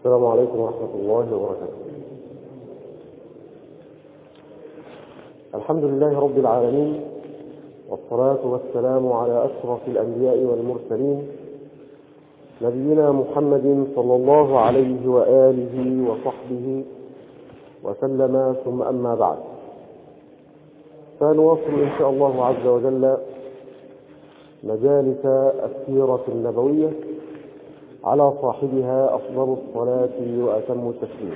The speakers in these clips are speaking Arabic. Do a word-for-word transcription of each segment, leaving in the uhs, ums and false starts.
السلام عليكم ورحمة الله وبركاته. الحمد لله رب العالمين، والصلاة والسلام على أشرف الأنبياء والمرسلين، نبينا محمد صلى الله عليه وآله وصحبه وسلم، ثم أما بعد، فنواصل إن شاء الله عز وجل مجالس السيرة النبوية على صاحبها أفضل الصلاة وأتم التسليم.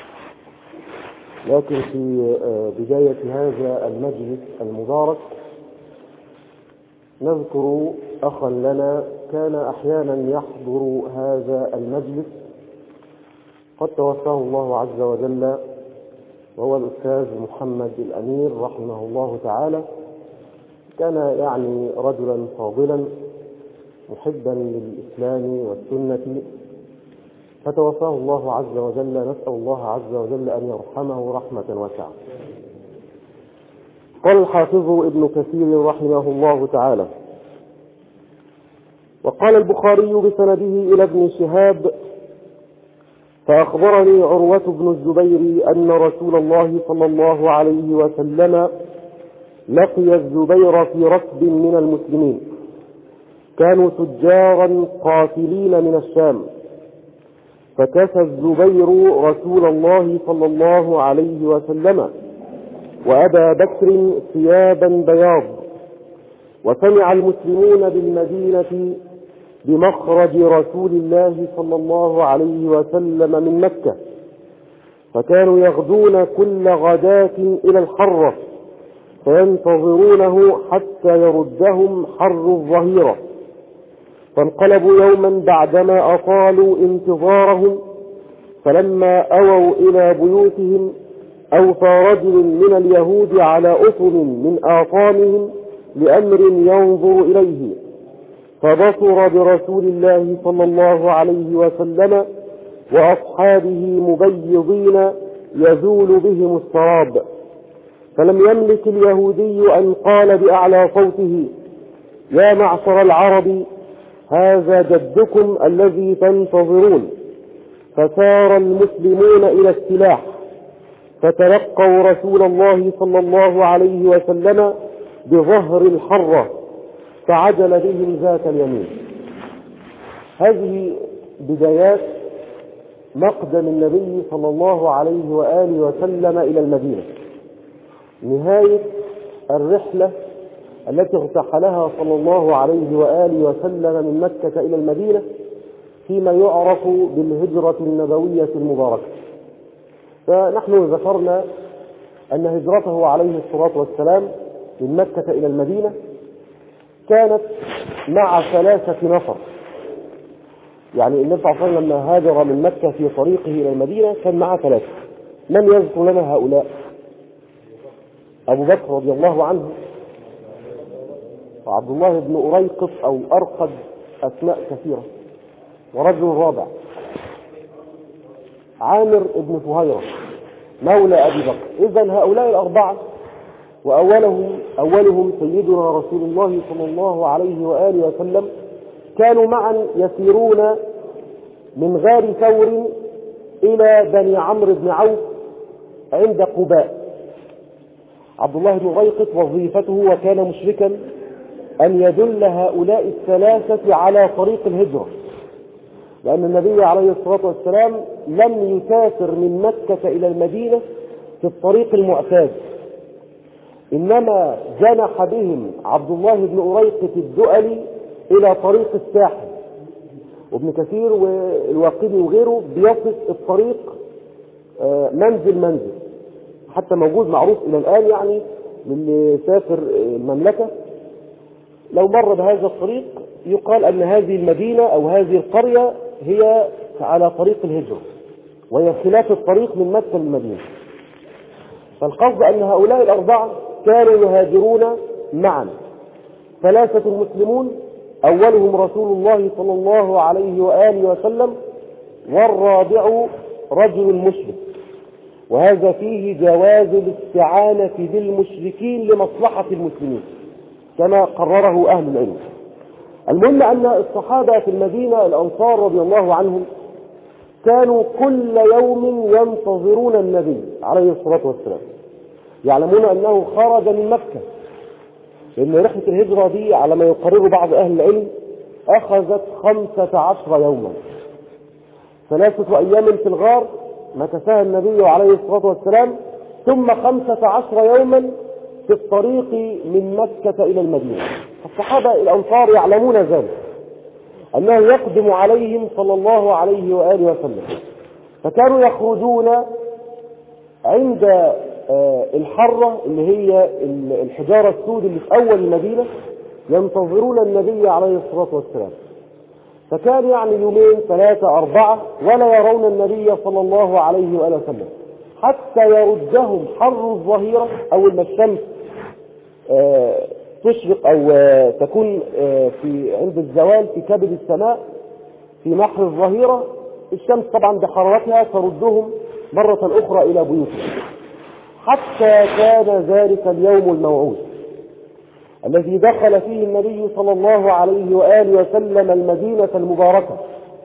لكن في بداية هذا المجلس المبارك نذكر أخا لنا كان أحيانا يحضر هذا المجلس، قد توفاه الله عز وجل، وهو الأستاذ محمد الأمير رحمه الله تعالى. كان يعني رجلا فاضلا محبا للإسلام والسنة، فتوفاه الله عز وجل. نسأل الله عز وجل أن يرحمه رحمة واسعة. قال الحافظ ابن كثير رحمه الله تعالى: وقال البخاري بسنده إلى ابن شهاب: فأخبرني عروة بن الزبير أن رسول الله صلى الله عليه وسلم لقي الزبير في ركب من المسلمين، كانوا تجارا قاتلين من الشام، فكسى الزبير رسول الله صلى الله عليه وسلم وأبا بكر ثيابا بياض، وسمع المسلمون بالمدينة بمخرج رسول الله صلى الله عليه وسلم من مكة، فكانوا يغدون كل غداة إلى الحرة فينتظرونه حتى يردهم حر الظهيرة، فانقلبوا يوما بعدما أطالوا انتظارهم، فلما أووا إلى بيوتهم أوفى رجل من اليهود على أطم من آطامهم لأمر ينظر إليه، فبصر برسول الله صلى الله عليه وسلم وأصحابه مبيضين يزول بهم السراب، فلم يملك اليهودي أن قال بأعلى صوته: يا معشر العرب، هذا جدكم الذي تنتظرون. فسار المسلمون إلى السلاح، فتلقوا رسول الله صلى الله عليه وسلم بظهر الحرة، فعجل بهم ذات اليمين. هذه بدايات مقدم النبي صلى الله عليه وآله وسلم إلى المدينة، نهاية الرحلة التي ارتحلها صلى الله عليه وآله وسلم من مكة إلى المدينة فيما يعرف بالهجرة النبوية المباركة. فنحن ذكرنا أن هجرته عليه الصلاة والسلام من مكة إلى المدينة كانت مع ثلاثة نفر. يعني النبي صلى الله عليه وسلم لما هاجر من مكة في طريقه إلى المدينة كان معه ثلاثة. من يذكر لنا هؤلاء؟ أبو بكر رضي الله عنه، وعبد الله بن أريقط أو أرقد، أسماء كثيرة، ورجل رابع عامر بن فهيرة مولى أبي بكر. إذن هؤلاء الأربعة، وأولهم أولهم سيدنا رسول الله صلى الله عليه وآله وسلم، كانوا معا يسيرون من غار ثور إلى بني عمرو بن عوف عند قباء. عبد الله بن أريقط وظيفته وكان مشركا أن يدل هؤلاء الثلاثة على طريق الهجرة، لأن النبي عليه الصلاة والسلام لم يسافر من مكة إلى المدينة في الطريق المعتاد، إنما جنح بهم عبد الله بن أريقط الدؤلي إلى طريق الساحل. وابن كثير والواقدي وغيره بيصف الطريق منزل منزل، حتى موجود معروف إلى الآن، يعني للي سافر المملكة لو مر بهذا الطريق يقال أن هذه المدينة أو هذه القرية هي على طريق الهجرة، وهي خلاف الطريق من مكة للمدينة. فالقصد أن هؤلاء الأربعة كانوا يهاجرون معا، ثلاثة مسلمون، أولهم رسول الله صلى الله عليه وآله وسلم، والرابع رجل مشرك، وهذا فيه جواز الاستعانة بالمشركين لمصلحة المسلمين كما قرره أهل العلم. المهم أن الصحابة في المدينة الأنصار رضي الله عنهم كانوا كل يوم ينتظرون النبي عليه الصلاة والسلام، يعلمون أنه خرج من مكة، لأن رحلة الهجرة دي على ما يقرر بعض أهل العلم أخذت خمسة عشر يوما، ثلاثة أيام في الغار مكثها النبي عليه الصلاة والسلام، ثم خمسة عشر يوما في الطريق من مكة إلى المدينة. الصحابة الأنصار يعلمون ذلك، أنه يقدم عليهم صلى الله عليه وآله وسلم، فكانوا يخرجون عند الحرة اللي هي الحجارة السود اللي في أول المدينة، ينتظرون النبي عليه الصلاة والسلام، فكان يعني يومين ثلاثة أربعة ولا يرون النبي صلى الله عليه وآله وسلم، حتى يردهم حر الظهيرة أو لما الشمس تشرق أو تكون في عند الزوال في كبد السماء في نحر الظهيرة، الشمس طبعا بحرارتها تردهم مرة أخرى إلى بيوتهم، حتى كان ذلك اليوم الموعود الذي دخل فيه النبي صلى الله عليه وآله وسلم المدينة المباركة،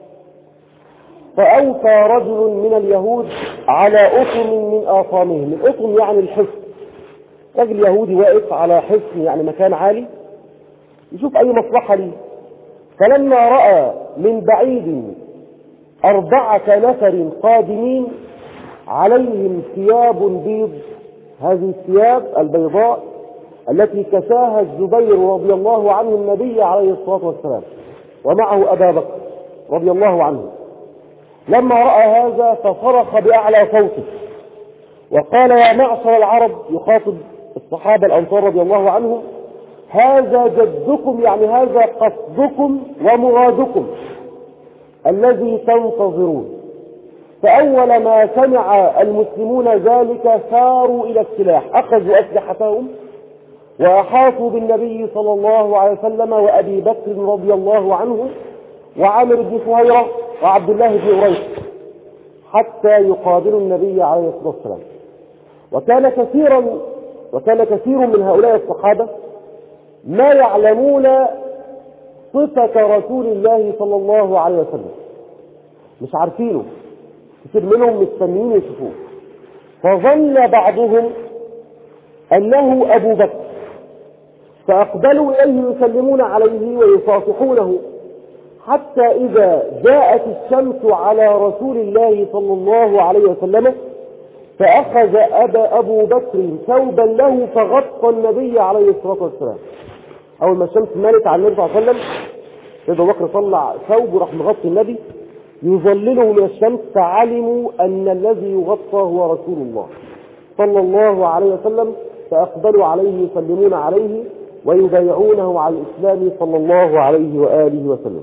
فأوفى رجل من اليهود على أطم من آطامهم. الأطم يعني الحصن، رجل يهودي واقف على حصن يعني مكان عالي يشوف أي مصلحة ليه، فلما رأى من بعيد أربعة نفر قادمين عليهم ثياب بيض، هذه الثياب البيضاء التي كساها الزبير رضي الله عنه النبي عليه الصلاة والسلام، ومعه أبا بكر رضي الله عنه، لما رأى هذا فصرخ بأعلى صوته وقال: يا معشر العرب، يخاطب الصحابة الأنصار رضي الله عنهم: هذا جدكم، يعني هذا قصدكم ومرادكم الذي تنتظرون. فأول ما سمع المسلمون ذلك ساروا إلى السلاح، أخذوا أسلحتهم وأحاطوا بالنبي صلى الله عليه وسلم وأبي بكر رضي الله عنه وعامر بن فهيرة وعبد الله بن أريق حتى يقابلوا النبي عليه الصلاة والسلام. وكان كثيرا وكان كثير من هؤلاء الصحابة ما يعلمون صفة رسول الله صلى الله عليه وسلم، مش عارفينه، كثير منهم مستنيين يشوفوه، فظن بعضهم أنه أبو بكر، فأقبلوا إليه يسلمون عليه ويصافحونه، حتى إذا جاءت الشمس على رسول الله صلى الله عليه وسلم فأخذ أبا أبو بكر ثوبا له فغطى النبي عليه الصلاة والسلام. أول ما الشمس مالت على النبي صلى الله عليه وسلم أبو بكر طلع ثوب وراح مغطي النبي يظلله من الشمس، فعلموا أن الذي يغطى هو رسول الله صلى الله عليه وسلم، فأقبلوا عليه يسلمون عليه ويبايعونه على الإسلام صلى الله عليه وآله وسلم.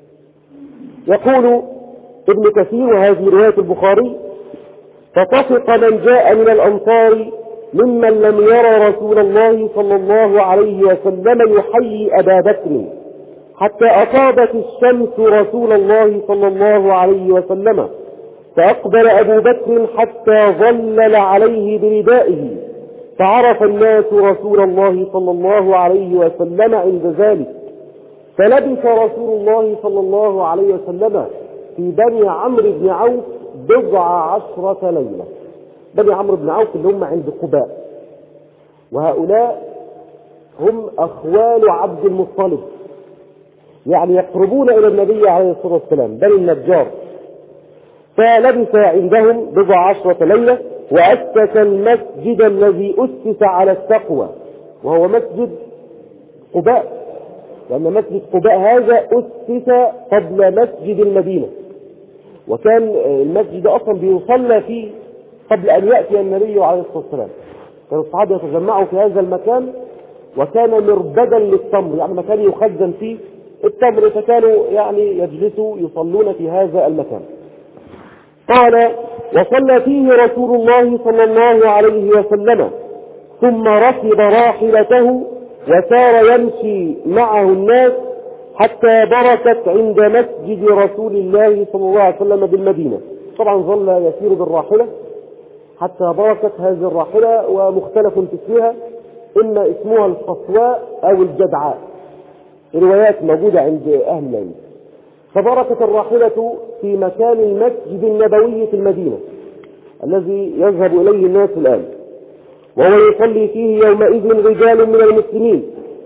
يقول ابن كثير، وهذه رواية البخاري: فطفق من جاء من الأنصار ممن لم يرى رسول الله صلى الله عليه وسلم يحيي أبا بكر حتى أصابت الشمس رسول الله صلى الله عليه وسلم، فأقبل أبو بكر حتى ظلل عليه بردائه، فعرف الناس رسول الله صلى الله عليه وسلم عند ذلك، فلبث رسول الله صلى الله عليه وسلم في بني عمرو بن عوف بضع عشرة ليلة. بني عمرو بن عوف اللي هم عند قباء، وهؤلاء هم أخوال عبد المطلب، يعني يقربون إلى النبي عليه الصلاة والسلام، بني النجار. فلبث عندهم بضع عشرة ليلة، وأسس المسجد الذي أسس على التقوى، وهو مسجد قباء، لأن مسجد قباء هذا أسس قبل مسجد المدينة، وكان المسجد أصلا بيصلى فيه قبل أن يأتي النبي عليه الصلاة والسلام. كان الصحابة يتجمعوا في هذا المكان، وكان مربدا للتمر، يعني مكان يخزن فيه التمر، فكانوا يعني يجلسوا يصلون في هذا المكان. قال: وصلى فيه رسول الله صلى الله عليه وسلم، ثم ركب راحلته وسار يمشي معه الناس حتى بركت عند مسجد رسول الله صلى الله عليه وسلم بالمدينة. طبعا ظل يسير بالراحلة حتى بركت هذه الراحلة، ومختلف في اسمها، إما اسمها القصواء أو الجدعاء، الروايات موجودة عند أهل العلم. فبركت الراحلة في مكان المسجد النبوي في المدينة الذي يذهب إليه الناس الآن، وهو يصلي فيه يومئذ رجال من المسلمين.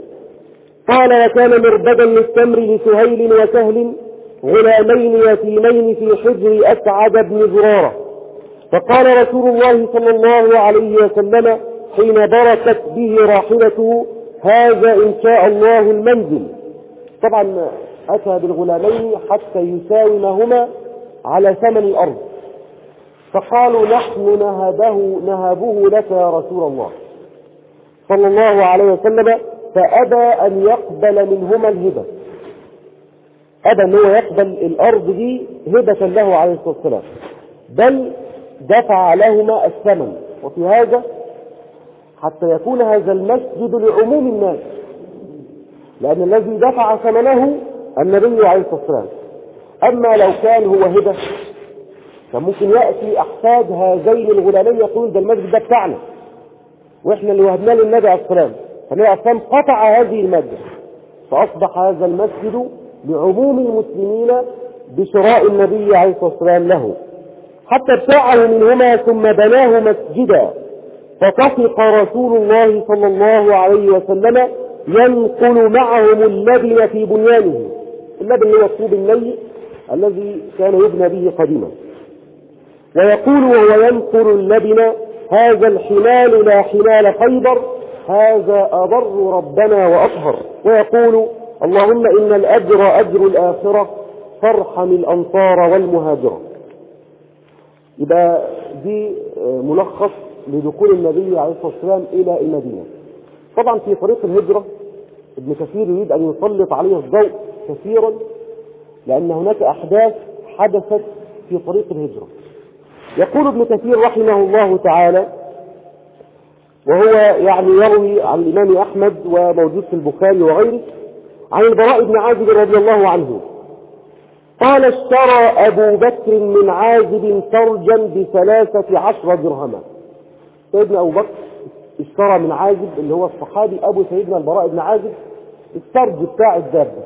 قال: وكان مربدا للتمر لسهيل وسهل غلامين يتيمين في حجر أسعد بن زرارة. فقال رسول الله صلى الله عليه وسلم حين بركت به راحلته: هذا إن شاء الله المنزل. طبعا أتى بالغلامين حتى يساومهما على ثمن الأرض، فقالوا: نحن نهبه, نهبه لك يا رسول الله صلى الله عليه وسلم. فأبى أن يقبل منهما الهبة، أبى أنه يقبل الأرض دي هبة له عليه الصلاة والسلام، بل دفع لهما الثمن. وفي هذا حتى يكون هذا المسجد لعموم الناس، لأن الذي دفع ثمنه النبي عليه الصلاة والسلام. أما لو كان هو هبة فممكن يأتي أحفاد هذين الغلامين يقول: ده المسجد ده بتاعنا وإحنا اللي وهبناه للنبي عليه الصلاة والسلام، فالنبي عليه الصلاة والسلام قطع هذه المادة، فأصبح هذا المسجد لعموم المسلمين بشراء النبي عليه الصلاة والسلام له، حتى ابتاعه منهما ثم بناه مسجدا. فطفق رسول الله صلى الله عليه وسلم ينقل معهم اللبن في بنيانه. اللبن هو الطوب الميت الذي كان يبنى به قديما، ويقول وهو ينقل اللبن: هذا الحمال لا حمال خيبر، هذا أبر ربنا وأطهر. ويقول: اللهم إن الأجر أجر الآخرة فارحم الأنصار والمهاجرة. يبقى دي ملخص لدخول النبي عليه الصلاة والسلام إلى المدينة. طبعا في طريق الهجرة ابن كثير يريد أن يسلط عليه الضوء كثيرا، لأن هناك أحداث حدثت في طريق الهجرة. يقول ابن كثير رحمه الله تعالى، وهو يعني يروي عن الإمام أحمد وموجود في البخاري وغيره، عن البراء بن عازب رضي الله عنه قال: اشترى أبو بكر من عازب سرجا بثلاثة عشر درهما. سيدنا أبو بكر اشترى من عازب اللي هو الصحابي أبو سيدنا البراء بن عازب السرج بتاع الدابة.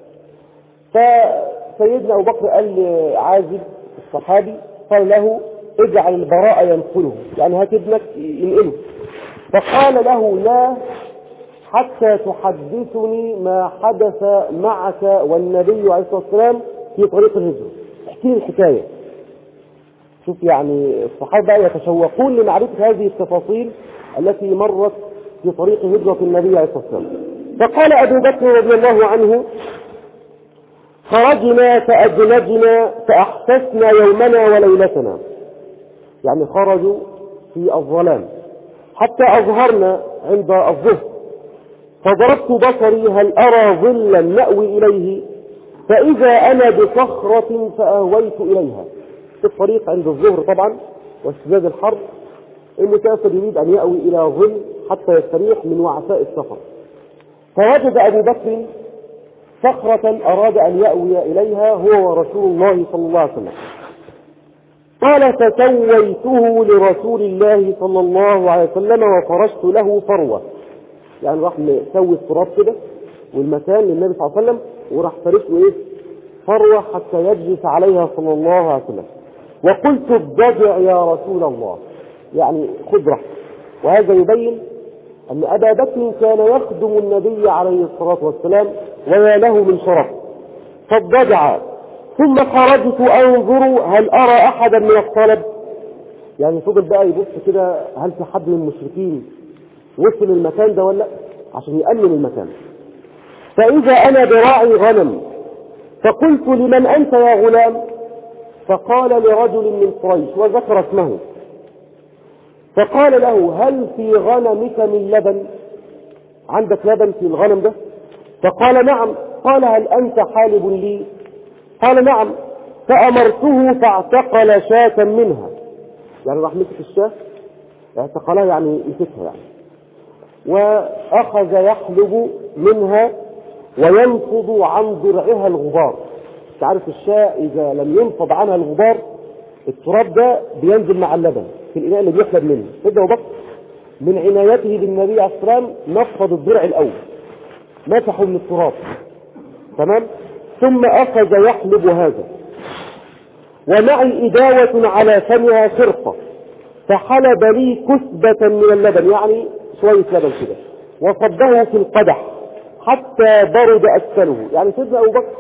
فسيدنا أبو بكر قال لعازب الصحابي، قال له: اجعل البراء ينقله، يعني هات ابنك ينقله. فقال له: لا، حتى تحدثني ما حدث معك والنبي عليه الصلاة والسلام في طريق الهجرة. احكي لي الحكاية. شوف يعني الصحابة يتشوقون لمعرفة هذه التفاصيل التي مرت في طريق هجرة النبي عليه الصلاة والسلام. فقال أبو بكر رضي الله عنه: خرجنا فأجلجنا فأحسسنا يومنا وليلتنا، يعني خرجوا في الظلام حتى أظهرنا عند الظهر، فضربت بصري هل أرى ظلا نأوي إليه، فإذا أنا بصخرة فأهويت إليها. في الطريق عند الظهر طبعا واشتداد الحر، المسافر يريد أن يأوي إلى ظل حتى يستريح من وعثاء السفر، فوجد أبو بكر صخرة أراد أن يأوي إليها هو ورسول الله صلى الله عليه وسلم. قال: فسويته لرسول الله صلى الله عليه وسلم وفرشت له فروة، يعني راح مسوي التراب كده والمكان للنبي صلى الله عليه وسلم، وراح فرش له ايه؟ فروة حتى يجلس عليها صلى الله عليه وسلم. وقلت: اضطجع يا رسول الله، يعني خذ راحتك. وهذا يبين أن أبا بكر كان يخدم النبي عليه الصلاة والسلام وما له من شرف. فاضطجع ثم خرجت أنظر هل أرى أحدا من الطلب، يعني فضل بقى يبص كده هل في حد من المشركين وصل المكان ده ولا، عشان يأمن المكان. فإذا أنا براعي غنم، فقلت: لمن أنت يا غلام؟ فقال: لرجل من قريش، وذكر اسمه. فقال له: هل في غنمك من لبن؟ عندك لبن في الغنم ده؟ فقال: نعم. قال: هل أنت حالب لي؟ قال: نعم. فأمرته فاعتقل شاة منها، يعني راح مسك الشاة اعتقلها، يعني مسكها يعني، وأخذ يحلب منها وينفض عن ضرعها الغبار. تعرف الشاة إذا لم ينفض عنها الغبار التراب ده بينزل مع اللبن في الإناء اللي بيحلب منه. سيدنا أبو بكر من عنايته بالنبي عليه الصلاة والسلام نفض الضرع الأول، مسحه من التراب، تمام، ثم أخذ يحلب هذا. ومعي إداوة على فمها خرقة، فحلب لي كثبة من اللبن، يعني شوية لبن كده، وصبه في القدح حتى برد أسفله. يعني سيدنا أبو بكر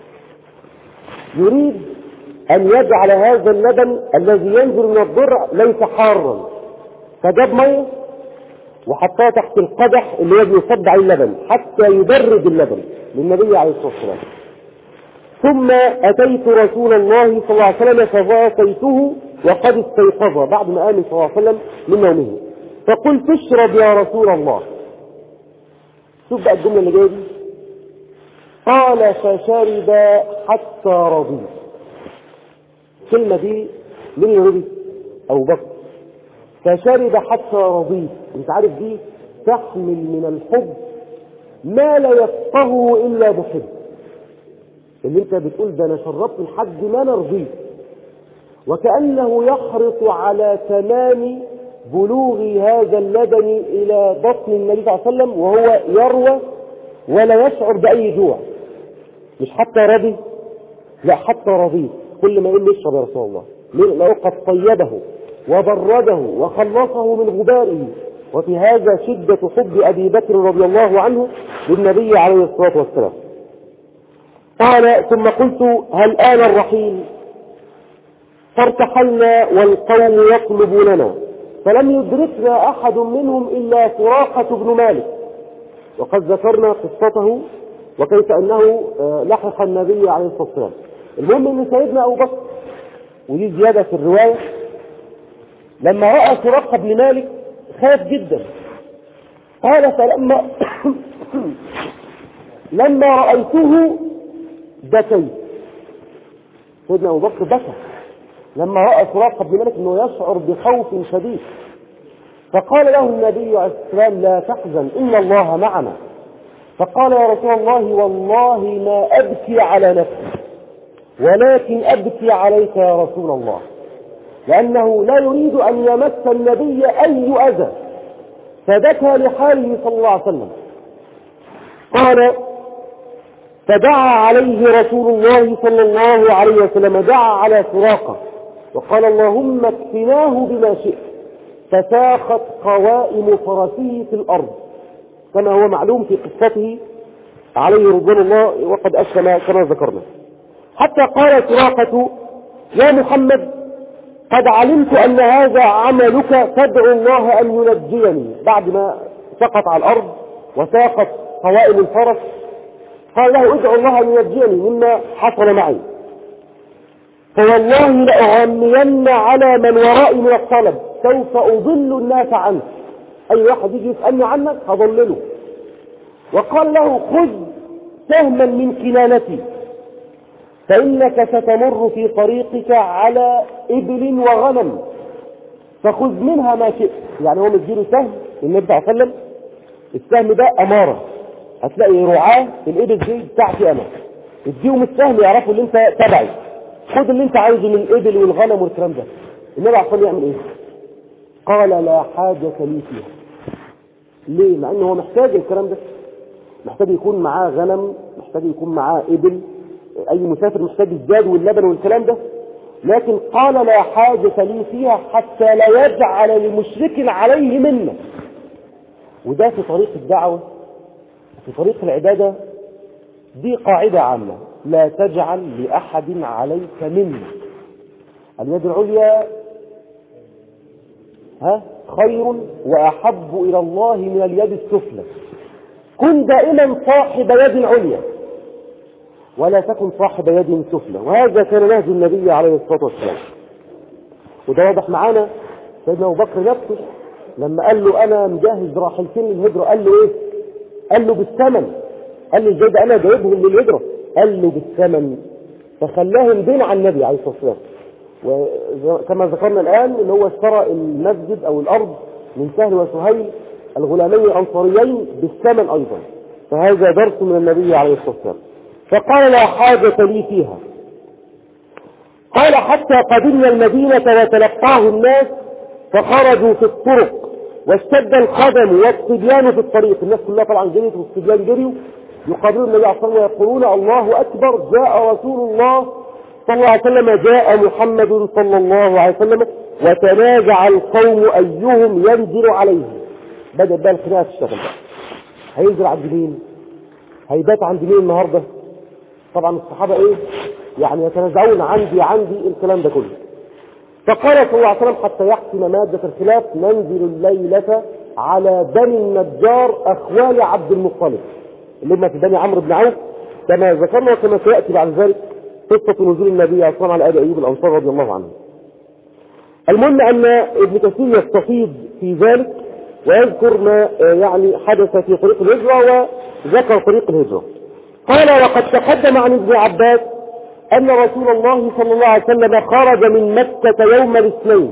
يريد أن يجعل هذا اللبن الذي ينزل من الضرع ليس حارا، فجاب مية وحطها تحت القدح اللي يجب يصب عليه اللبن حتى يبرد اللبن للنبي عليه الصلاة والسلام. ثم أتيت رسول الله صلى الله عليه وسلم فوافيته وقد استيقظ بعد ما قام صلى الله عليه وسلم من نومه، فقلت اشرب يا رسول الله. شوف بقى الجملة اللي جايه دي، قال فشرب حتى رضي. الكلمة دي من يرضي؟ أبو بكر. فشرب حتى رضي، انت عارف دي تحمل من الحب ما لا يفقهه إلا محب. اللي انت بتقول ده انا شربت لحد ما انا رضيت، وكأنه يحرص على تمام بلوغ هذا اللبن إلى بطن النبي صلى الله عليه وسلم وهو يروى ولا يشعر بأي جوع. مش حتى رضي، لا حتى رضيت. كل ما يقول لي اشرب يا رسول الله، لأنه قد طيبه وبرده وخلصه من غباره. وفي هذا شدة حب أبي بكر رضي الله عنه للنبي عليه الصلاة والسلام. قال ثم قلت هل آن الرحيل؟ فارتحلنا والقوم يطلبوننا، فلم يدركنا أحد منهم إلا سراقة بن مالك، وقد ذكرنا قصته وكيف أنه لحق النبي عليه الصلاة والسلام. المهم أن سيدنا أبو بكر، ودي زيادة في الرواية، لما رأى سراقة بن مالك خاف جدا. قال فلما لما رأيته بكيت. سيدنا أبو بكر بكى لما رأى سراقة بن مالك أنه يشعر بخوف شديد، فقال له النبي عليه الصلاة والسلام لا تحزن إن الله معنا. فقال يا رسول الله والله ما أبكي على نفسي ولكن أبكي عليك يا رسول الله، لأنه لا يريد أن يمس النبي أي أذى، فبكى لحاله صلى الله عليه وسلم. قال فدعا عليه رسول الله صلى الله عليه وسلم، دعا على سراقة وقال اللهم اكفناه بما شئت، فساخت قوائم فرسه في الأرض كما هو معلوم في قصته عليه رضوان الله وقد أسلم كما ذكرنا. حتى قال سراقة يا محمد قد علمت أن هذا عملك فادعو الله أن ينجيني. بعد ما سقط على الأرض وساقت قوائم الفرس قال له ادعو الله أن ينجيني مما حصل معي، فوالله لأغنين على من ورائي من الطلب، سوف أضل الناس عنك، أي واحد يجي يسألني عنك هضلله. وقال له خذ سهما من كنانتي فإنك ستمر في طريقك على إبل وغنم فخذ منها ما شئت. يعني هو مديله سهم النبي صلى الله عليه وسلم، السهم ده أمارة، هتلاقي رعاة الإبل دي بتاعتي أنا، اديهم السهم يعرفوا اللي انت تبعي، خذ اللي انت عايزه من الإبل والغنم والكلام ده. النبي عليه الصلاة يعمل ايه؟ قال لا حاجة لي فيها. ليه؟ لأنه هو محتاج الكلام ده، محتاج يكون معاه غنم، محتاج يكون معاه إبل، أي مسافر محتاج الزاد واللبن والكلام ده، لكن قال لا حاجة لي فيها حتى لا يجعل لمشرك عليه منه. وده في طريق الدعوة، في طريق العبادة، دي قاعدة عامة، لا تجعل لأحد عليك منه. اليد العليا ها خير وأحب إلى الله من اليد السفلى. كن دائما صاحب يد عليا ولا تكن صاحب يد سفلى، وهذا كان نهج النبي عليه الصلاة والسلام. وده واضح معانا سيدنا أبو بكر نفسه لما قال له أنا مجهز راحلتين للهجرة، قال له إيه؟ قال له بالثمن. قال له إزاي ده أنا جايبهم للهجرة؟ قال له بالثمن، فخلاهم بين على النبي عليه الصلاة والسلام. وكما ذكرنا الآن إن هو اشترى المسجد أو الأرض من سهل وسهيل الغلامين الأنصاريين بالثمن أيضا، فهذا درس من النبي عليه الصلاة والسلام. فقال لا حاجة لي فيها. قال حتى قدمنا المدينة وتلقاه الناس فخرجوا في الطرق واشتد الخدم والصبيان في الطريق، الناس كلها طبعا جريت والصبيان جريوا يقابلون النبي عليه الصلاة والسلام ويقولون الله أكبر جاء رسول الله صلى الله عليه وسلم جاء محمد صلى الله عليه وسلم وتنازع القوم أيهم ينزل عليه. بدأ بقى الخناقة تشتغل بقى. هينزل عند مين؟ هيبات عند مين النهاردة؟ طبعا الصحابة ايه يعني يتنازعون عندي عندي الكلام ده كله. فقال صلى الله عليه وسلم حتى يحسم مادة الخلاف ننزل الليلة على بني النجار أخوال عبد المطلب اللي هم في بني عمرو بن عوف كما ذكرنا وكما سيأتي بعد ذلك قصة نزول النبي عليه الصلاة والسلام على أبي أيوب الأنصاري رضي الله عنه. المهم أن ابن كثير يستفيد في ذلك ويذكر ما يعني حدث في طريق الهجرة وذكر طريق الهجرة. قال وقد تقدم عن ابن عباس أن رسول الله صلى الله عليه وسلم خرج من مكة يوم الاثنين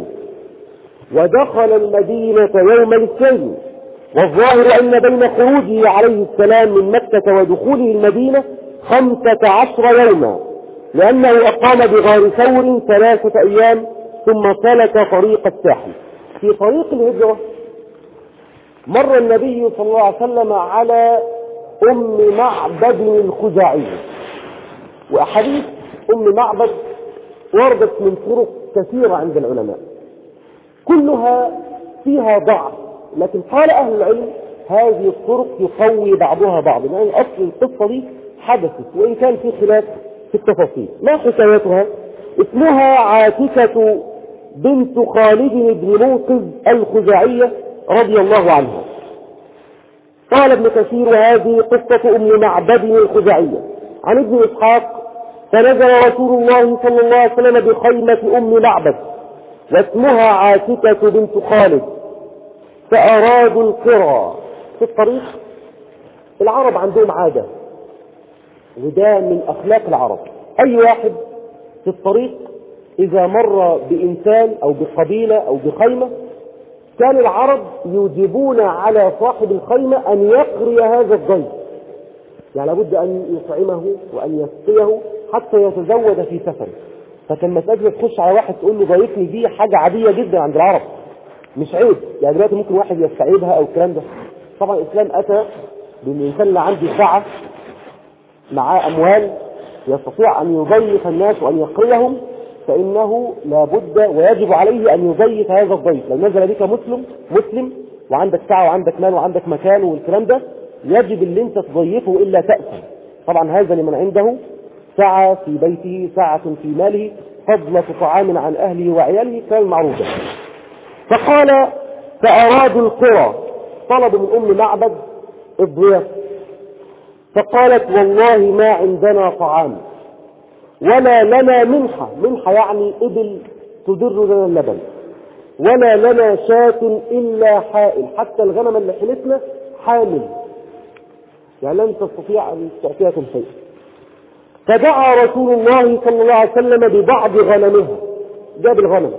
ودخل المدينة يوم الاثنين، والظاهر أن بين خروجه عليه السلام من مكة ودخوله المدينة خمسة عشر يوما، لأنه أقام بغار ثور ثلاثة أيام ثم سلك طريق الساحل. في طريق الهجرة مر النبي صلى الله عليه وسلم على أم معبد الخزاعية، وأحاديث أم معبد وردت من طرق كثيرة عند العلماء كلها فيها ضعف، لكن قال أهل العلم هذه الطرق يقوي بعضها بعض، لأن أصل القصة دي حدثت وإن كان في خلاف في التفاصيل. ما حكايتها؟ اسمها عاتكة بنت خالد بن منقذ الخزاعية رضي الله عنها. قال ابن كثير هذه قصة أم معبد الخزاعية. عن ابن إسحاق فنزل رسول الله صلى الله عليه وسلم بخيمة أم معبد واسمها عاتكة بنت خالد فأرادوا القرى. في الطريق العرب عندهم عادة وده من أخلاق العرب، أي واحد في الطريق إذا مر بإنسان أو بقبيلة أو بخيمة كان العرب يوجبون على صاحب الخيمة أن يقري هذا الضيف، يعني لابد أن يطعمه وأن يسقيه حتى يتزود في سفره. فكان مسألة تخش على واحد تقول له ضيفني دي حاجة عادية جدا عند العرب، مش عيب. يعني دلوقتي ممكن واحد يستعيبها أو الكلام ده. طبعا الإسلام أتى بالإنسان اللي عنده سعة معاه أموال يستطيع أن يضيف الناس وأن يقريهم، فإنه لابد ويجب عليه أن يضيف هذا الضيف. لو نزل بك مسلم مسلم وعندك سعة وعندك مال وعندك مكان والكلام ده يجب اللي انت تضيفه إلا تأثم. طبعا هذا لمن عنده سعة في بيته سعة في ماله فضلة طعام عن أهله وعياله كان معروفا. فقال فأرادوا القرى، طلبوا من أم معبد الضيافة، فقالت والله ما عندنا طعام ولا لنا منحة، منحة يعني إبل تدر لنا اللبن، ولا لنا شاة إلا حائل، حتى الغنم اللي حلتنا حامل يعني لن تستطيع أن تأتيكم شيء. فدعا رسول الله صلى الله عليه وسلم ببعض غنمها، جاب الغنم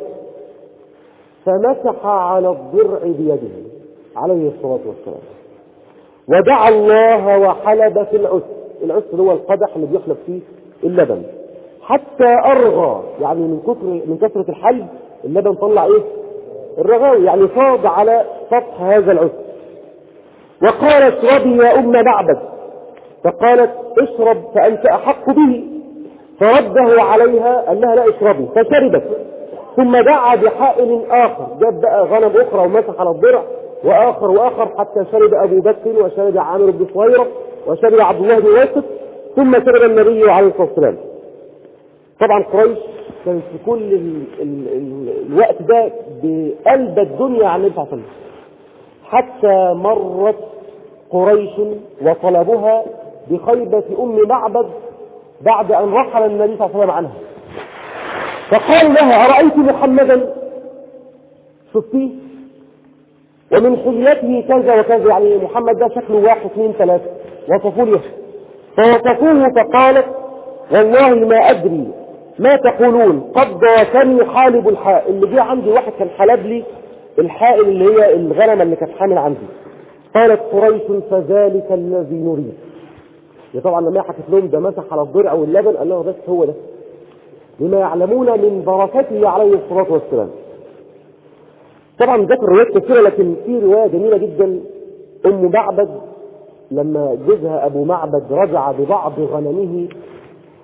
فمسح على الضرع بيده عليه الصلاة والسلام ودعا الله وحلب في العسر. العسر هو القدح اللي بيحلب فيه اللبن حتى أرغى، يعني من كثر من كثرة الحلب اللبن طلع إيه؟ الرغاوي، يعني صاد على سطح هذا العسر. وقال اشربي يا أم معبد، فقالت اشرب فأنت أحق به، فرده عليها قال لها لا اشربي، فشربت. ثم دعا بحائل آخر، جاب بقى غنم أخرى ومسح على الضرع وآخر وآخر حتى شرب أبو بكر وشرب عامر بن صهيرة وشرب عبد الله بن واسط ثم شرب النبي عليه الصلاة والسلام. طبعا قريش كانت في كل ال ال ال الوقت ده بقلب الدنيا عن النبي صلى الله عليه وسلم، حتى مرت قريش وطلبها بخيبة أم معبد بعد أن رحل النبي صلى الله عليه وسلم عنها، فقالوا لها أرأيت محمدا شفتيه ومن حليته كذا وكذا، يعني محمد ده شكله واحد اثنين ثلاثة، وصفوا له فوصفوه. فقالت والله ما أدري ما تقولون قد ضاكني حالب الحائل، اللي جه عندي واحد كان حلب لي الحائل اللي هي الغنم اللي كانت حامل عندي. قالت قريش فذلك الذي نريد. طبعا لما حكت لهم ده مسح على الضرع واللبن قال له بس هو ده، لما يعلمون من بركته عليه الصلاة والسلام. طبعا ذكر روايات كثيرة، لكن في رواية جميلة جدا أم معبد لما جوزها أبو معبد رجع ببعض غنمه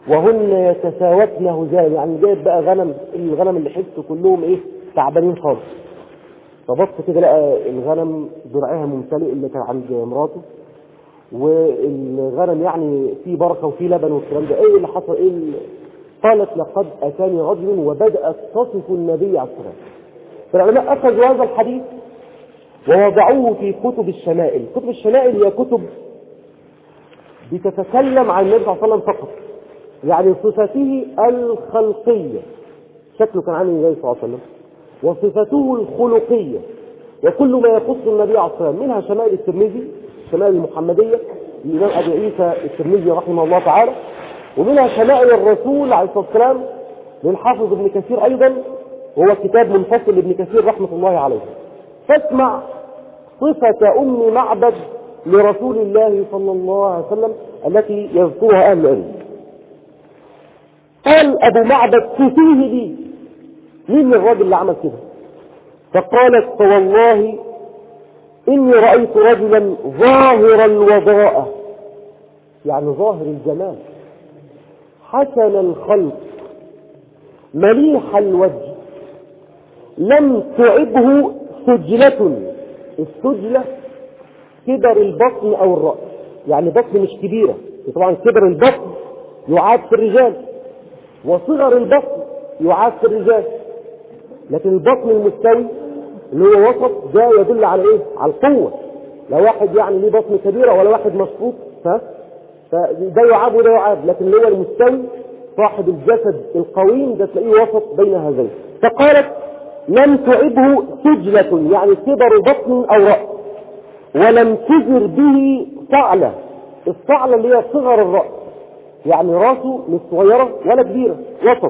وهن يتساوتن هزال، يعني جايب بقى غنم، الغنم اللي حسوا كلهم ايه تعبانين خالص. فبص كده لقى الغنم ذراعها ممتلئ اللي كان عند مراته، والغنم يعني فيه بركه وفيه لبن والكلام ده. ايه اللي حصل؟ ايه اللي... قالت لقد اتاني رجل، وبدات تصف النبي عليه الصلاه والسلام. فالعلماء اخذوا هذا الحديث ووضعوه في كتب الشمائل. كتب الشمائل هي كتب بتتكلم عن النبي صلى الله عليه وسلم فقط، يعني صفته الخلقيه، شكله كان عامل ازاي صلى الله عليه وسلم، وصفته الخلقيه، وكل ما يخص النبي عليه الصلاه والسلام، منها شمائل الترمذي، شمائل المحمديه للامام ابي عيسى الترمذي رحمه الله تعالى، ومنها شمائل الرسول عليه الصلاه والسلام للحافظ ابن كثير ايضا، وهو كتاب منفصل لابن كثير رحمه الله عليه. فاسمع صفه ام معبد لرسول الله صلى الله عليه وسلم التي يذكرها اهل العلم. قال ابو معبد تفيه لي، مين الراجل اللي عمل كده؟ فقالت فوالله اني رايت رجلا ظاهر الوضاءه، يعني ظاهر الجمال، حسن الخلق، مليح الوجه، لم تعبه سجلة. السجلة كبر البطن او الرأس، يعني بطن مش كبيرة، طبعا كبر البطن يعاد في الرجال، وصغر البطن يعاد في الرجال، لكن البطن المستوي اللي هو وسط ده يدل على ايه؟ على القوة. لو واحد يعني ليه بطن كبيرة ولا واحد مشروط، ها فده يعاب وده يعاب، لكن اللي هو المستوي صاحب الجسد القويم ده تلاقيه وسط بين هذين. فقالت لم تعبه سجلة، يعني كبر بطن او رأس، ولم تزر به صعلة. الصعلة اللي هي صغر الرأس، يعني راسه مش صغيرة ولا كبيرة، وسط.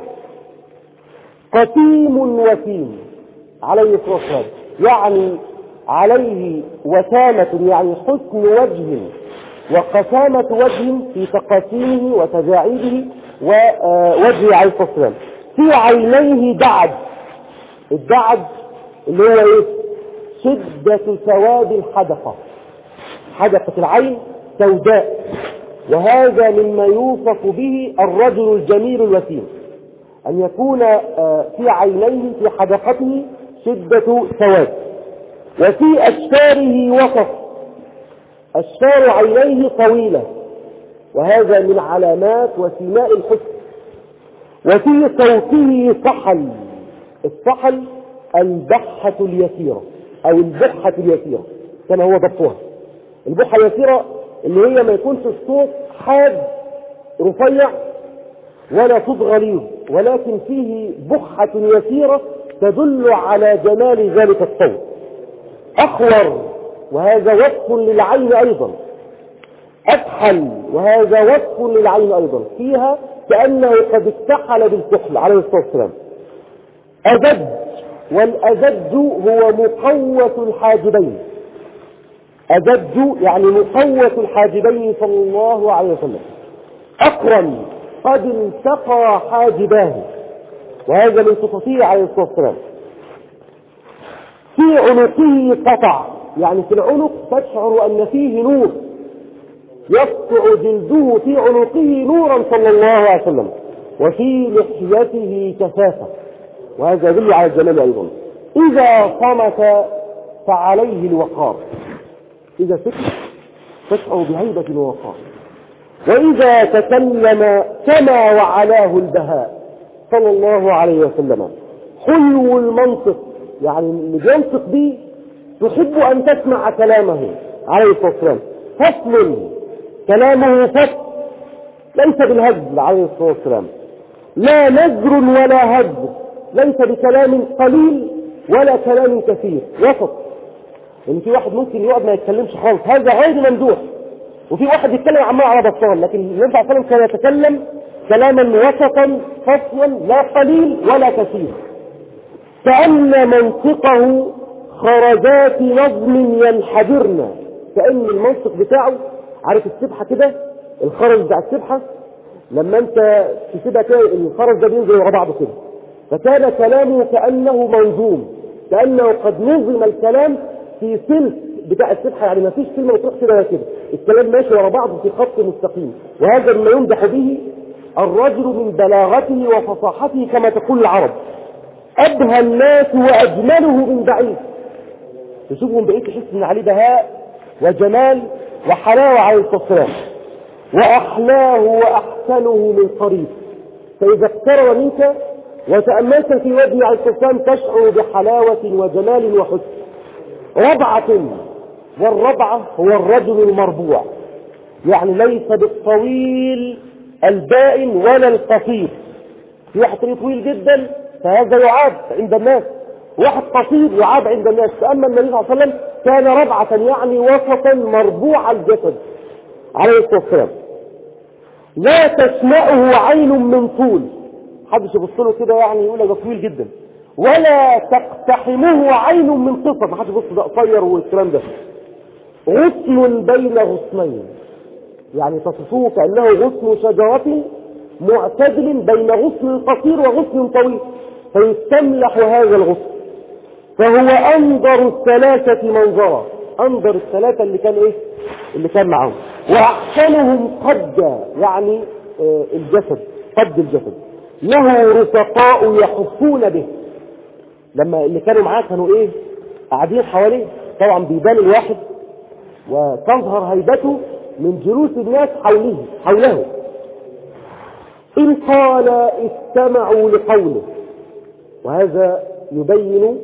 قسيم وسيم عليه الصلاة والسلام، يعني عليه وسامة، يعني حسن وجه وقسامة وجه في تقاسيمه وتجاعيده ووجهه عليه الصلاة والسلام. في عينيه دعد، الدعد اللي هو ايه؟ شدة سواد الحدقة، حدقة العين سوداء، وهذا مما يوصف به الرجل الجميل الوسيم، أن يكون في عينيه في حدقته شدة سواد. وفي أشفاره وسط، أشفار عينيه طويلة، وهذا من علامات وسماء الحسن. وفي صوته صحل، الصحل البحة اليسيرة أو البحة اليسيرة كما هو ضبطها. البحة اليسيرة اللي هي ما يكونش الصوت حاد رفيع ولا صوت غليظ، ولكن فيه بحة يسيرة تدل على جمال ذلك الصوت. أخور، وهذا وصف للعين أيضا. أكحل، وهذا وصف للعين أيضا، فيها كأنه قد اكتحل بالكحل عليه الصلاة والسلام. أزج، والأزج هو مقوة الحاجبين، أزج يعني مقوة الحاجبين صلى الله عليه وسلم. أقرن، قد التقى حاجباه، وهذا من صفته عليه الصلاة والسلام. في عنقه قطع، يعني في العنق تشعر أن فيه نور، يقطع جلده في عنقه نورا صلى الله عليه وسلم. وفي لحيته كثافة، وهذا يدل على الجمال أيضا. إذا صمت فعليه الوقار، إذا سكت تشعر بهيبة ووقار. وإذا تكلم سما وعلاه البهاء صلى الله عليه وسلم. حلو المنطق، يعني اللي بينطق به تحب أن تسمع كلامه عليه الصلاة والسلام. فصل، كلامه فصل ليس بالهزل عليه الصلاة والسلام، لا نزر ولا هزل، ليس بكلام قليل ولا كلام كثير، وسط. يعني في واحد ممكن يقعد ما يتكلمش خالص، هذا غير ممدوح. وفي واحد يتكلم عمال على بطال، لكن النبي صلى الله عليه وسلم كان يتكلم كلاما وسطا فصلا، لا قليل ولا كثير، كأن منطقه خرجات نظم ينحدرن، كأن المنطق بتاعه، عارف السبحة كده، الخرج بتاع السبحة لما انت تسيبها كده الخرج ده بينزل ورا بعضه كده، فكان كلامه كأنه منظوم، كأنه قد نظم الكلام في سلك بتاع السبحة، يعني ما فيش كلمة بتروح كده ولا كده، الكلام ماشي ورا بعضه في خط مستقيم. وهذا ما يمدح به الرجل من بلاغته وفصاحته كما تقول العرب أبهى الناس وأجمله من بعيد. تشوفه من بعيد تحس ان عليه بهاء وجمال وحلاوة عليه الصلاة والسلام، وأحلاه وأحسنه من قريب. فإذا اقترب منك وتأملت في وجهه عليه الصلاة والسلام تشعر بحلاوة وجمال وحسن. ربعة، والربعة هو الرجل المربوع، يعني ليس بالطويل البائن ولا القصير. في واحد طويل جدا فهذا يعاب عند الناس، واحد قصير يعاب عند الناس. فأما النبي صلى الله عليه وسلم كان ربعة، يعني وسطا مربوع الجسد عليه الصلاة والسلام. لا تسمعه عين من طول، محدش يبص له كده يعني يقول ده طويل جدا، ولا تقتحمه عين من قصر، محدش يبص ده قصير والكلام ده. غصن بين غصنين، يعني تصفوه كأنه غصن شجرة معتدل بين غصن قصير وغصن طويل، فيستملح هذا الغصن. فهو أنظر الثلاثة منظرا، أنظر الثلاثة اللي كان إيه اللي كان معهم. وأحسنهم قدا، يعني آه الجسد، قد الجسد. له رفقاء يحفون به، لما اللي كانوا معاه كانوا إيه قاعدين حواليه، طبعا بيبان الواحد وتظهر هيبته من جلوس الناس حوله حوله. إن قال استمعوا لقوله، وهذا يبين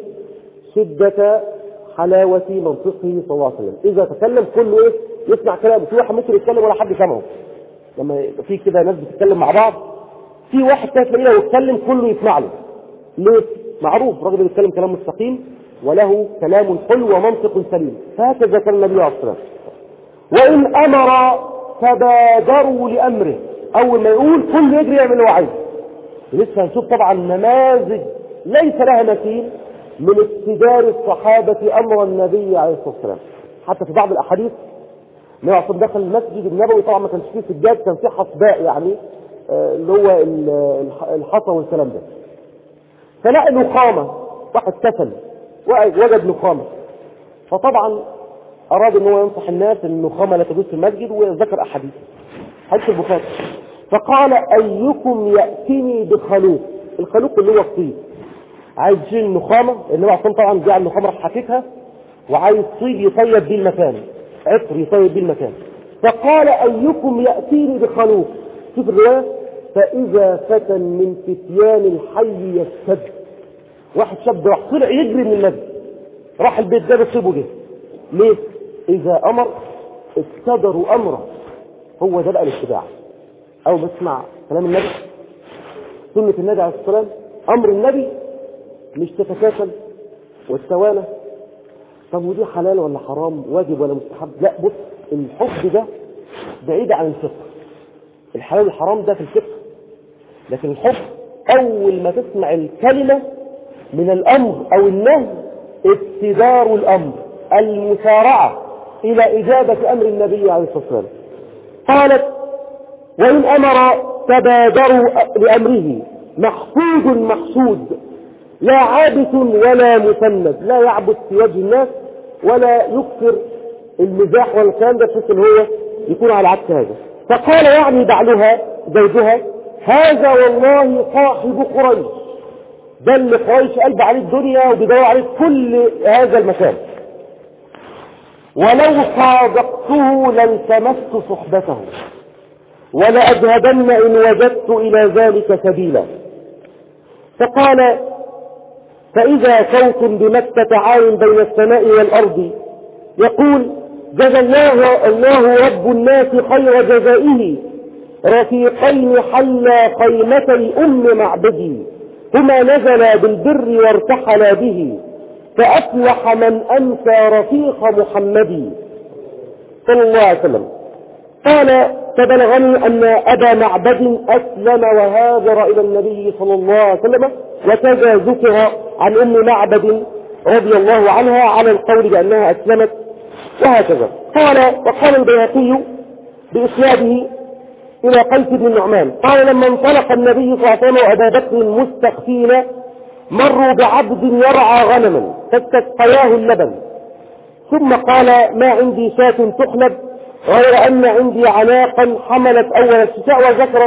شدة حلاوة منطقه صلى الله عليه وسلم. إذا تكلم كله إيه يسمع كلامه. في واحد ممكن يتكلم ولا حد سمعه، لما في كده ناس بتتكلم مع بعض، في واحد تلاقيه لو يتكلم كله يسمع له. ليه؟ معروف راجل بيتكلم كلام مستقيم وله كلام حلو ومنطق سليم. فهكذا كان النبي عليه الصلاة والسلام. وإن أمر تبادروا لأمره، أول ما يقول كل يجري يعمل اللي هو عايزه. لسه هنشوف طبعا نماذج ليس لها مثيل من ابتدار الصحابة أمر النبي عليه الصلاة والسلام. حتى في بعض الأحاديث النبي عليه الصلاة دخل المسجد النبوي، طبعا ما كانش فيه سجاد، كان فيه حصباء يعني آه اللي هو الحصى والكلام ده. فلقى نخامة، واحد كسل وجد نخامة، فطبعا أراد أن هو ينصح الناس أن النخامة لا تجوز في المسجد، وذكر أحاديث حديث البخاري. فقال أيكم يأتيني بخلوق، الخلوق اللي هو الطيب، عايز يشيل النخامة، النبي عليه طبعا جاء النخامة راح حاككها وعايز طيب يطيب بيه المكان، عطر يطيب بيه المكان. فقال أيكم يأتيني بخلوق، شوف الرواية، فإذا فتى من فتيان الحي يستد، واحد شاب راح طلع يجري من المسجد، راح البيت ده بيصيبه جه. ليه؟ إذا أمر استدروا أمره. هو ده بقى الاتباع. أو بسمع كلام النبي، سنة النبي عليه الصلاة والسلام، أمر النبي، مش تتكاسل والتوانى. طب ودي حلال ولا حرام، واجب ولا مستحب؟ لا، بص، الحب ده بعيد عن الفقه. الحلال والحرام ده في الفقه، لكن الحب أول ما تسمع الكلمة من الأمر أو النهي ابتدار الأمر، المسارعة إلى إجابة أمر النبي عليه الصلاة والسلام. قالت وإن أمر تبادروا لأمره، محفوظ محسود، لا عابث ولا مسند، لا يعبث في وجه الناس ولا يكثر المزاح والكلام ده، بحيث ان هو يكون على عكس هذا. فقال يعني بعلها زوجها هذا والله صاحب قريش، ده اللي قريش قلب عليه الدنيا وبيدور عليه كل هذا المكان، ولو صادقته لالتمست صحبته ولأذهبن إن وجدت إلى ذلك سبيلا. فقال فإذا صوت بمكة عال بين السماء والأرض يقول جزى الله الله رب الناس خير جزائه، رفيقين حلا قيمتي أم معبدي، هما نزلا بالبر وارتحلا به، فأفلح من أنسى رفيق محمد صلى الله عليه وسلم. قال فبلغني أن أبا معبد أسلم وهاجر إلى النبي صلى الله عليه وسلم، وكذا ذكر عن أم معبد رضي الله عنها على القول بأنها أسلمت، وهكذا. قال وقال البيهقي بإسناده إلى قيس بن النعمان قال لما انطلق النبي صلى الله عليه وسلم وأبا بكر مستخفين مروا بعبد يرعى غنما فاستسقياه اللبن، ثم قال ما عندي شاة تحلب غير أن عندي عناقا حملت أول الشتاء، وذكر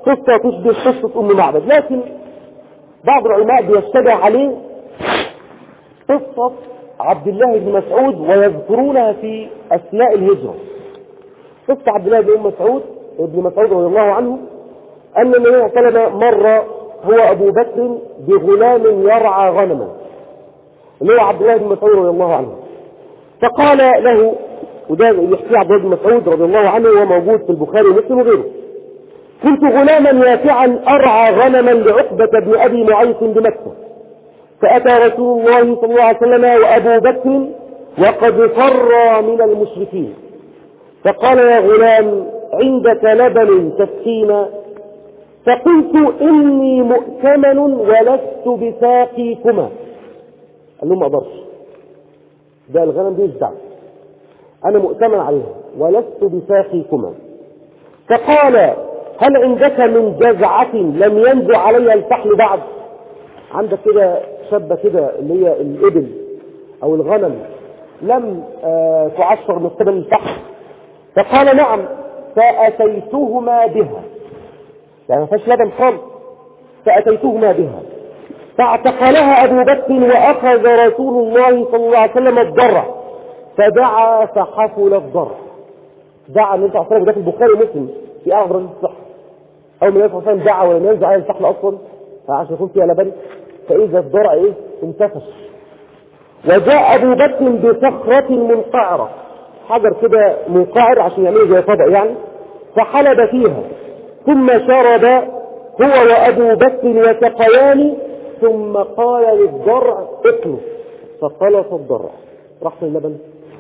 قصة تشبه قصة أم معبد، لكن بعض العلماء بيشتبه عليه قصة عبد الله بن مسعود ويذكرونها في أثناء الهجرة. قصة عبد الله بن مسعود ابن مسعود رضي الله عنه أن النبي صلى الله عليه وسلم مر هو أبو بكر بغلام يرعى غنما، اللي هو عبد الله بن مسعود رضي الله عنه، فقال له، وده يحكي عبد الله بن مسعود رضي الله عنه وهو موجود في البخاري ومسلم وغيره: كنت غلاما يافعا أرعى غنما لعقبة بن أبي معيط بمكة، فأتى رسول الله صلى الله عليه وسلم وأبو بكر وقد فر من المشركين، فقال: يا غلام عندك لبن تسقينا؟ فقلت: إني مؤتمن ولست بساقيكما. قال له: ما أقدرش، ده الغنم دي يجدع، أنا مؤتمن عليها ولست بساقيكما. فقال: هل عندك من جزعة لم ينزع عليها الفحل بعد؟ عندك كده شبة كده اللي هي الإبل أو الغنم لم آه تعشر من قبل الفحل؟ فقال: نعم. فأتيتهما بها، يعني ما فيهاش لبن خالص، فأتيتهما بها. فاعتقلها أبو بكر وأخذ رسول الله صلى الله عليه وسلم الضرع، فدعا فحفل الضرع. دعا النبي صلى الله عليه وسلم، ده في البخاري ومسلم في أعظم رجل الصحة، أو من النبي صلى الله عليه وسلم دعا ولم ينزع عليها الفحل أصلا عشان يكون فيها لبن، فإذا الضرع إيه؟ انتفش. وجاء أبو بكر بصخرة منقعرة، حجر كده منقعر عشان يعمله زي طبق يعني، فحلب فيها، ثم شرب هو وأبو بكر وسقيان، ثم قال للضرع: اقلص، فقلص الضرع، راح في اللبن.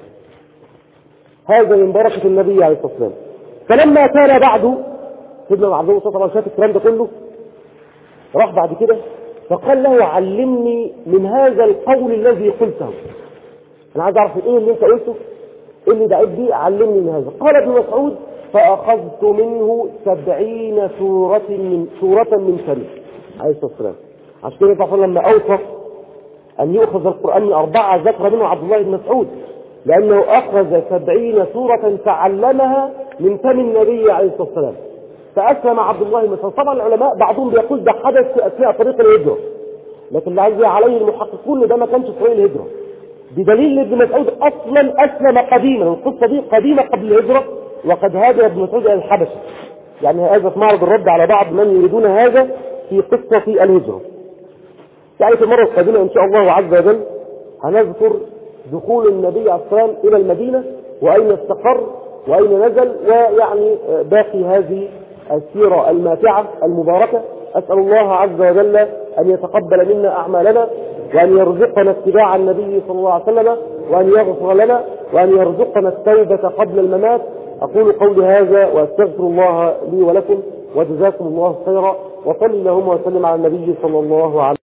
هذا من بركة النبي عليه الصلاة والسلام. فلما كان بعده سيدنا عبد الله صلى الله عليه وسلم شاف الكلام ده كله، راح بعد كده فقال له: علمني من هذا القول الذي قلته، انا عايز اعرف ايه اللي انت قلته، ايه اللي دعيت بيه، علمني من هذا. قال ابن مسعود: فاخذت منه سبعين سورة من سورة من شريف عليه الصلاة والسلام. عشان كده طبعا لما اوصف ان يؤخذ القرآن من اربعة ذكر منه عبد الله بن مسعود، لانه اخذ سبعين سورة تعلمها من فم النبي عليه الصلاة والسلام. فأسلم عبد الله بن مسعود. طبعا العلماء بعضهم بيقول ده حدث في أثناء طريق الهجرة، لكن اللي عايز عليه المحققون ده ما كانش في طريق الهجرة، بدليل ابن مسعود أصلا أسلم قديما، القصة دي قديمة قبل الهجرة، وقد هاجر ابن مسعود إلى الحبشة. يعني هذا في معرض الرد على بعض من يريدون هذا في قصة في الهجرة. يعني في المرة القادمة إن شاء الله عز وجل هنذكر دخول النبي عليه الصلاة والسلام إلى المدينة، وأين استقر وأين نزل، ويعني باقي هذه السيرة الماتعة المباركة. أسأل الله عز وجل أن يتقبل منا أعمالنا، وأن يرزقنا اتباع النبي صلى الله عليه وسلم، وأن يغفر لنا، وأن يرزقنا التوبة قبل الممات. أقول قولي هذا وأستغفر الله لي ولكم، وجزاكم الله خيرا، وصل اللهم وسلم على النبي صلى الله عليه وسلم.